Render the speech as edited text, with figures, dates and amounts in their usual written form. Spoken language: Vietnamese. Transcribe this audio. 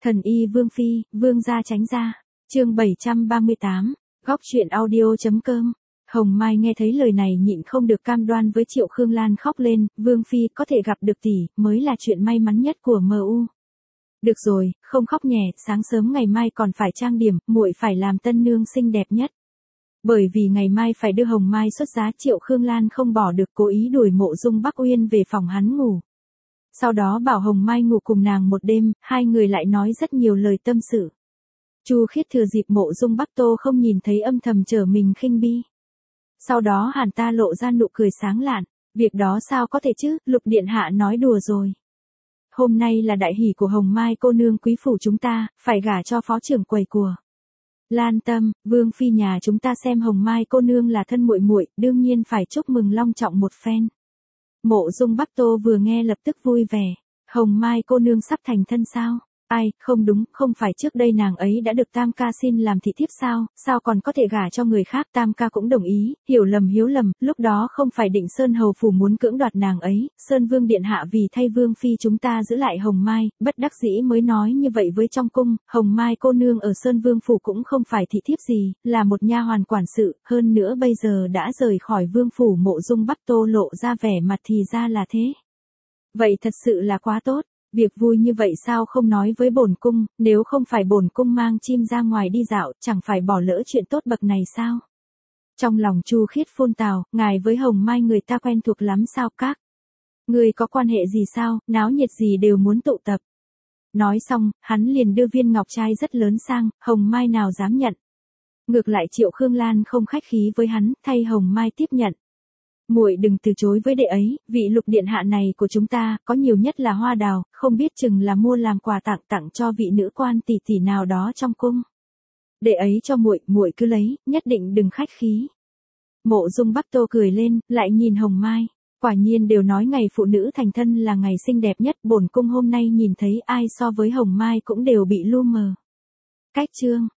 Thần y Vương Phi, Vương gia tránh ra. Chương 738, góc truyện audio.com. Hồng Mai nghe thấy lời này nhịn không được cam đoan với Triệu Khương Lan khóc lên, Vương Phi có thể gặp được tỷ, mới là chuyện may mắn nhất của MU. Được rồi, không khóc nhè, sáng sớm ngày mai còn phải trang điểm, muội phải làm tân nương xinh đẹp nhất. Bởi vì ngày mai phải đưa Hồng Mai xuất giá, Triệu Khương Lan không bỏ được cố ý đuổi Mộ Dung Bắc Uyên về phòng hắn ngủ. Sau đó bảo Hồng Mai ngủ cùng nàng một đêm, hai người lại nói rất nhiều lời tâm sự. Chu Khiết thừa dịp Mộ Dung Bắc Tô không nhìn thấy âm thầm trở mình khinh bi. Sau đó hắn ta lộ ra nụ cười sáng lạn, việc đó sao có thể chứ, Lục điện hạ nói đùa rồi. Hôm nay là đại hỷ của Hồng Mai cô nương quý phủ chúng ta, phải gả cho phó trưởng quầy của Lan Tâm, Vương Phi nhà chúng ta xem Hồng Mai cô nương là thân muội muội, đương nhiên phải chúc mừng long trọng một phen. Mộ Dung Bắc Tô vừa nghe lập tức vui vẻ, Hồng Mai cô nương sắp thành thân sao? Ai, không đúng, không phải trước đây nàng ấy đã được Tam ca xin làm thị thiếp sao, sao còn có thể gả cho người khác? Tam ca cũng đồng ý, hiểu lầm hiếu lầm, lúc đó không phải Định Sơn hầu phủ muốn cưỡng đoạt nàng ấy, Sơn Vương điện hạ vì thay Vương Phi chúng ta giữ lại Hồng Mai, bất đắc dĩ mới nói như vậy với trong cung. Hồng Mai cô nương ở Sơn Vương phủ cũng không phải thị thiếp gì, là một nha hoàn quản sự, hơn nữa bây giờ đã rời khỏi Vương phủ. Mộ Dung Bắc Tô lộ ra vẻ mặt thì ra là thế. Vậy thật sự là quá tốt. Việc vui như vậy sao không nói với bổn cung, nếu không phải bổn cung mang chim ra ngoài đi dạo, chẳng phải bỏ lỡ chuyện tốt bậc này sao? Trong lòng Chu Khiết phun tào, ngài với Hồng Mai người ta quen thuộc lắm sao các? Người có quan hệ gì sao, náo nhiệt gì đều muốn tụ tập. Nói xong, hắn liền đưa viên ngọc trai rất lớn sang, Hồng Mai nào dám nhận. Ngược lại Triệu Khương Lan không khách khí với hắn, thay Hồng Mai tiếp nhận. Muội đừng từ chối với đệ ấy, vị Lục điện hạ này của chúng ta, có nhiều nhất là hoa đào, không biết chừng là mua làm quà tặng cho vị nữ quan tỷ tỷ nào đó trong cung. Đệ ấy cho muội, muội cứ lấy, nhất định đừng khách khí. Mộ Dung Bắc Tô cười lên, lại nhìn Hồng Mai, quả nhiên đều nói ngày phụ nữ thành thân là ngày xinh đẹp nhất, bổn cung hôm nay nhìn thấy ai so với Hồng Mai cũng đều bị lu mờ. Cách chương